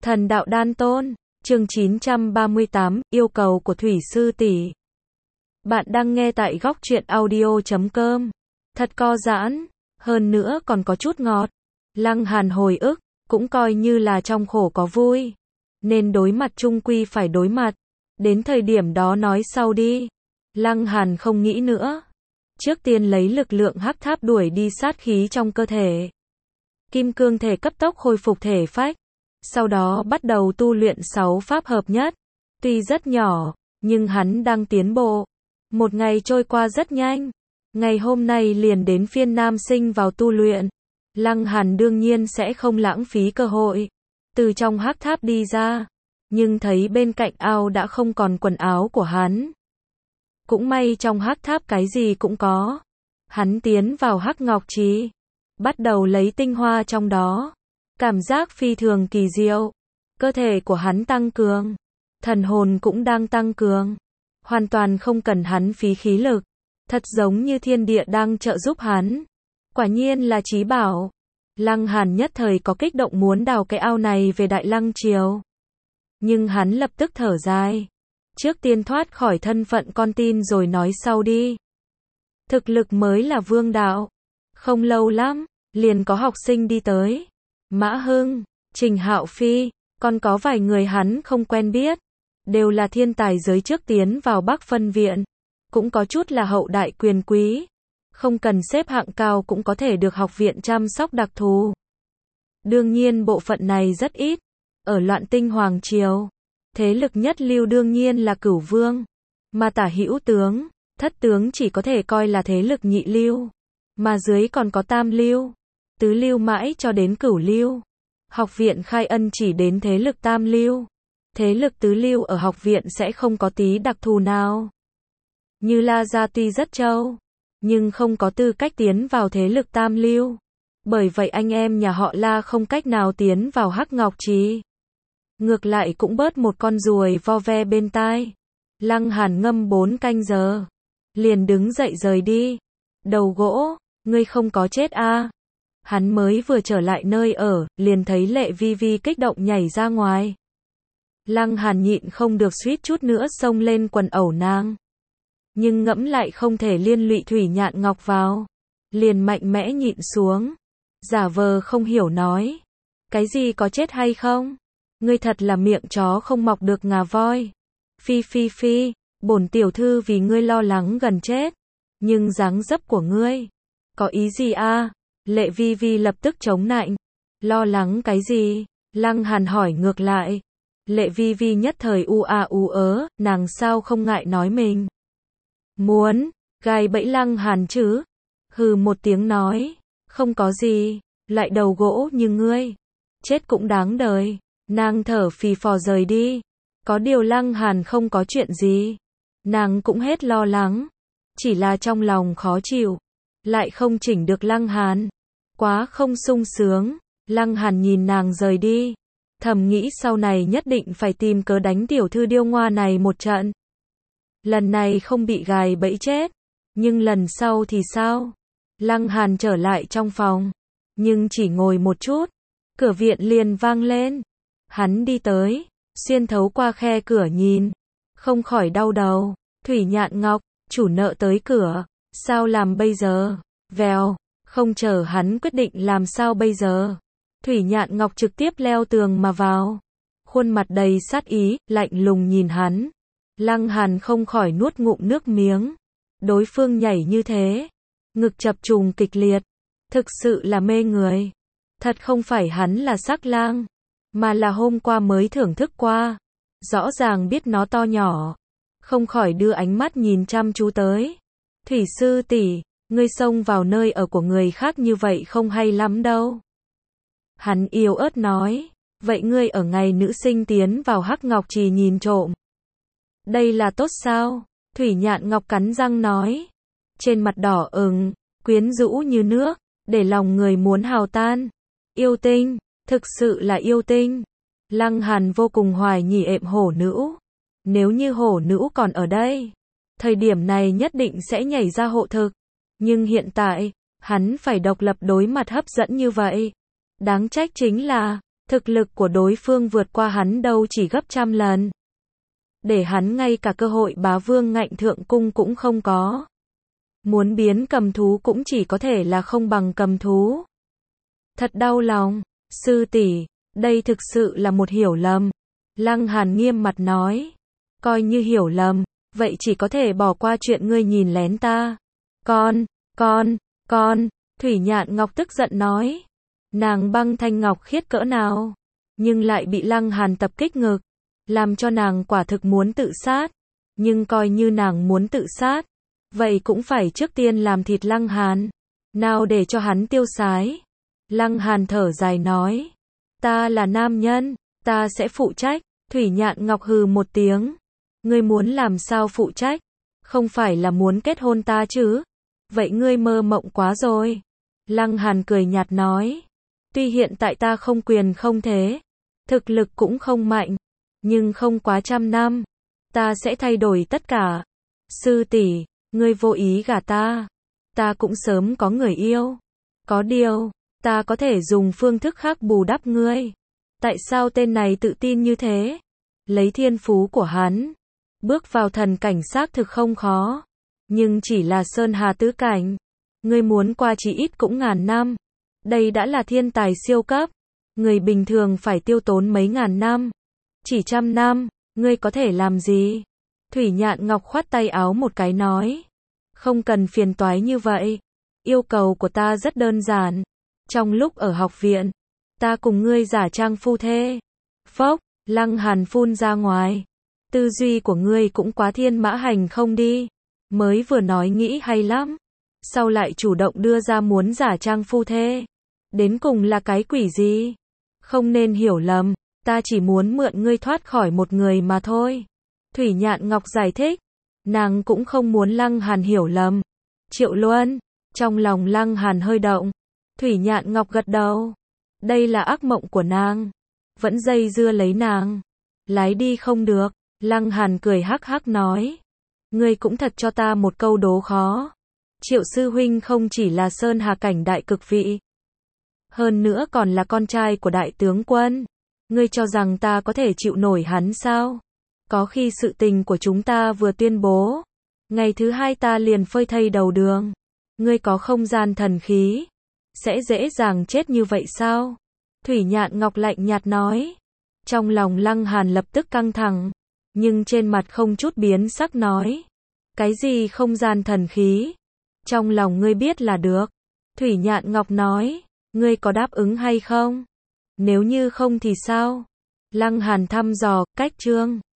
Thần đạo đan tôn, chương 938, yêu cầu của Thủy sư tỷ. Bạn đang nghe tại góc truyện audio.com. Thật co giãn, hơn nữa còn có chút ngọt. Lăng Hàn hồi ức, cũng coi như là trong khổ có vui. Nên đối mặt chung quy phải đối mặt. Đến thời điểm đó nói sau đi. Lăng Hàn không nghĩ nữa. Trước tiên lấy lực lượng hắc tháp đuổi đi sát khí trong cơ thể. Kim cương thể cấp tốc khôi phục thể phách. Sau đó bắt đầu tu luyện 6 pháp hợp nhất. Tuy rất nhỏ, nhưng hắn đang tiến bộ. Một ngày trôi qua rất nhanh. Ngày hôm nay liền đến phiên nam sinh vào tu luyện. Lăng Hàn đương nhiên sẽ không lãng phí cơ hội. Từ trong hắc tháp đi ra. Nhưng thấy bên cạnh ao đã không còn quần áo của hắn. Cũng may trong hắc tháp cái gì cũng có. Hắn tiến vào hắc ngọc trì. Bắt đầu lấy tinh hoa trong đó. Cảm giác phi thường kỳ diệu. Cơ thể của hắn tăng cường. Thần hồn cũng đang tăng cường. Hoàn toàn không cần hắn phí khí lực. Thật giống như thiên địa đang trợ giúp hắn. Quả nhiên là trí bảo. Lăng Hàn nhất thời có kích động muốn đào cái ao này về Đại Lăng Triều. Nhưng hắn lập tức thở dài. Trước tiên thoát khỏi thân phận con tin rồi nói sau đi. Thực lực mới là vương đạo. Không lâu lắm, liền có học sinh đi tới. Mã Hưng, Trình Hạo Phi, còn có vài người hắn không quen biết. Đều là thiên tài giới trước tiến vào Bắc Phân Viện. Cũng có chút là hậu đại quyền quý. Không cần xếp hạng cao cũng có thể được học viện chăm sóc đặc thù. Đương nhiên bộ phận này rất ít. Ở Loạn Tinh Hoàng Triều, thế lực nhất lưu đương nhiên là Cửu Vương. Mà tả hữu tướng, thất tướng chỉ có thể coi là thế lực nhị lưu. Mà dưới còn có tam lưu, tứ lưu mãi cho đến cửu lưu. Học viện Khai Ân chỉ đến thế lực tam lưu. Thế lực tứ lưu ở học viện sẽ không có tí đặc thù nào. Như La Gia tuy rất trâu, nhưng không có tư cách tiến vào thế lực tam lưu. Bởi vậy anh em nhà họ La không cách nào tiến vào hắc ngọc trì. Ngược lại cũng bớt một con ruồi vo ve bên tai. Lăng Hàn ngâm 4 canh giờ. Liền đứng dậy rời đi. Đầu gỗ, ngươi không có chết a? Hắn mới vừa trở lại nơi ở, liền thấy Lệ Vi Vi kích động nhảy ra ngoài. Lăng Hàn nhịn không được suýt chút nữa xông lên quần ẩu nàng. Nhưng ngẫm lại không thể liên lụy Thủy Nhạn Ngọc vào. Liền mạnh mẽ nhịn xuống. Giả vờ không hiểu nói. Cái gì có chết hay không? Ngươi thật là miệng chó không mọc được ngà voi. Phi phi phi, bổn tiểu thư vì ngươi lo lắng gần chết. Nhưng dáng dấp của ngươi, có ý gì a? Lệ Vi Vi lập tức chống nạnh. Lo lắng cái gì? Lăng Hàn hỏi ngược lại. Lệ Vi Vi nhất thời u a u ớ, nàng sao không ngại nói mình muốn gai bẫy Lăng Hàn chứ? Hừ một tiếng nói, không có gì, lại đầu gỗ như ngươi, chết cũng đáng đời. Nàng thở phì phò rời đi. Có điều Lăng Hàn không có chuyện gì. Nàng cũng hết lo lắng. Chỉ là trong lòng khó chịu. Lại không chỉnh được Lăng Hàn. Quá không sung sướng. Lăng Hàn nhìn nàng rời đi. Thầm nghĩ sau này nhất định phải tìm cớ đánh tiểu thư điêu ngoa này một trận. Lần này không bị gài bẫy chết. Nhưng lần sau thì sao? Lăng Hàn trở lại trong phòng. Nhưng chỉ ngồi một chút. Cửa viện liền vang lên. Hắn đi tới. Xuyên thấu qua khe cửa nhìn. Không khỏi đau đầu. Thủy Nhạn Ngọc, chủ nợ tới cửa. Sao làm bây giờ? Vèo. Không chờ hắn quyết định làm sao bây giờ. Thủy Nhạn Ngọc trực tiếp leo tường mà vào. Khuôn mặt đầy sát ý, lạnh lùng nhìn hắn. Lăng Hàn không khỏi nuốt ngụm nước miếng. Đối phương nhảy như thế. Ngực chập trùng kịch liệt. Thực sự là mê người. Thật không phải hắn là sắc lang. Mà là hôm qua mới thưởng thức qua. Rõ ràng biết nó to nhỏ. Không khỏi đưa ánh mắt nhìn chăm chú tới. Thủy sư tỷ, ngươi xông vào nơi ở của người khác như vậy không hay lắm đâu. Hắn yếu ớt nói. Vậy ngươi ở ngày nữ sinh tiến vào hắc ngọc trì nhìn trộm. Đây là tốt sao? Thủy Nhạn Ngọc cắn răng nói. Trên mặt đỏ ửng, quyến rũ như nước, để lòng người muốn hào tan. Yêu tinh, thực sự là yêu tinh. Lăng Hàn vô cùng hoài nghi ệm hổ nữ. Nếu như hổ nữ còn ở đây, thời điểm này nhất định sẽ nhảy ra hộ thực. Nhưng hiện tại, hắn phải độc lập đối mặt hấp dẫn như vậy. Đáng trách chính là, Thực lực của đối phương vượt qua hắn đâu chỉ gấp trăm lần. Để hắn ngay cả cơ hội bá vương ngạnh thượng cung cũng không có. Muốn biến cầm thú cũng chỉ có thể là không bằng cầm thú. Thật đau lòng, sư tỷ, đây thực sự là một hiểu lầm. Lăng Hàn nghiêm mặt nói. Coi như hiểu lầm, vậy chỉ có thể bỏ qua chuyện ngươi nhìn lén ta. Con, Thủy Nhạn Ngọc tức giận nói. Nàng băng thanh ngọc khiết cỡ nào, nhưng lại bị Lăng Hàn tập kích ngực, làm cho nàng quả thực muốn tự sát. Nhưng coi như nàng muốn tự sát, vậy cũng phải trước tiên làm thịt Lăng Hàn, nào để cho hắn tiêu sái. Lăng Hàn thở dài nói. Ta là nam nhân, ta sẽ phụ trách. Thủy Nhạn Ngọc hừ một tiếng. Ngươi muốn làm sao phụ trách? Không phải là muốn kết hôn ta chứ? Vậy ngươi mơ mộng quá rồi. Lăng Hàn cười nhạt nói. Tuy hiện tại ta không quyền không thế, thực lực cũng không mạnh, nhưng không quá trăm năm, ta sẽ thay đổi tất cả. Sư tỷ, ngươi vô ý gả ta cũng sớm có người yêu. Có điều, ta có thể dùng phương thức khác bù đắp ngươi. Tại sao tên này tự tin như thế? Lấy thiên phú của hắn, bước vào thần cảnh xác thực không khó, nhưng chỉ là sơn hà tứ cảnh, ngươi muốn qua chỉ ít cũng ngàn năm. Đây đã là thiên tài siêu cấp, người bình thường phải tiêu tốn mấy ngàn năm. Chỉ trăm năm, ngươi có thể làm gì? Thủy Nhạn Ngọc khoát tay áo một cái nói. Không cần phiền toái như vậy. Yêu cầu của ta rất đơn giản. Trong lúc ở học viện, ta cùng ngươi giả trang phu thê. Phốc, Lăng Hàn phun ra ngoài. Tư duy của ngươi cũng quá thiên mã hành không đi. Mới vừa nói nghĩ hay lắm, sau lại chủ động đưa ra muốn giả trang phu thê. Đến cùng là cái quỷ gì? Không nên hiểu lầm, ta chỉ muốn mượn ngươi thoát khỏi một người mà thôi. Thủy Nhạn Ngọc giải thích. Nàng cũng không muốn Lăng Hàn hiểu lầm. Triệu Luân, trong lòng Lăng Hàn hơi động. Thủy Nhạn Ngọc gật đầu. Đây là ác mộng của nàng. Vẫn dây dưa lấy nàng. Lái đi không được. Lăng Hàn cười hắc hắc nói. Ngươi cũng thật cho ta một câu đố khó. Triệu sư huynh không chỉ là sơn hà cảnh đại cực vị, hơn nữa còn là con trai của đại tướng quân. Ngươi cho rằng ta có thể chịu nổi hắn sao? Có khi sự tình của chúng ta vừa tuyên bố, ngày thứ hai ta liền phơi thây đầu đường. Ngươi có không gian thần khí, sẽ dễ dàng chết như vậy sao? Thủy Nhạn Ngọc lạnh nhạt nói. Trong lòng Lăng Hàn lập tức căng thẳng, nhưng trên mặt không chút biến sắc nói. Cái gì không gian thần khí? Trong lòng ngươi biết là được. Thủy Nhạn Ngọc nói. Ngươi có đáp ứng hay không? Nếu như không thì sao? Lăng Hàn thăm dò, cách chương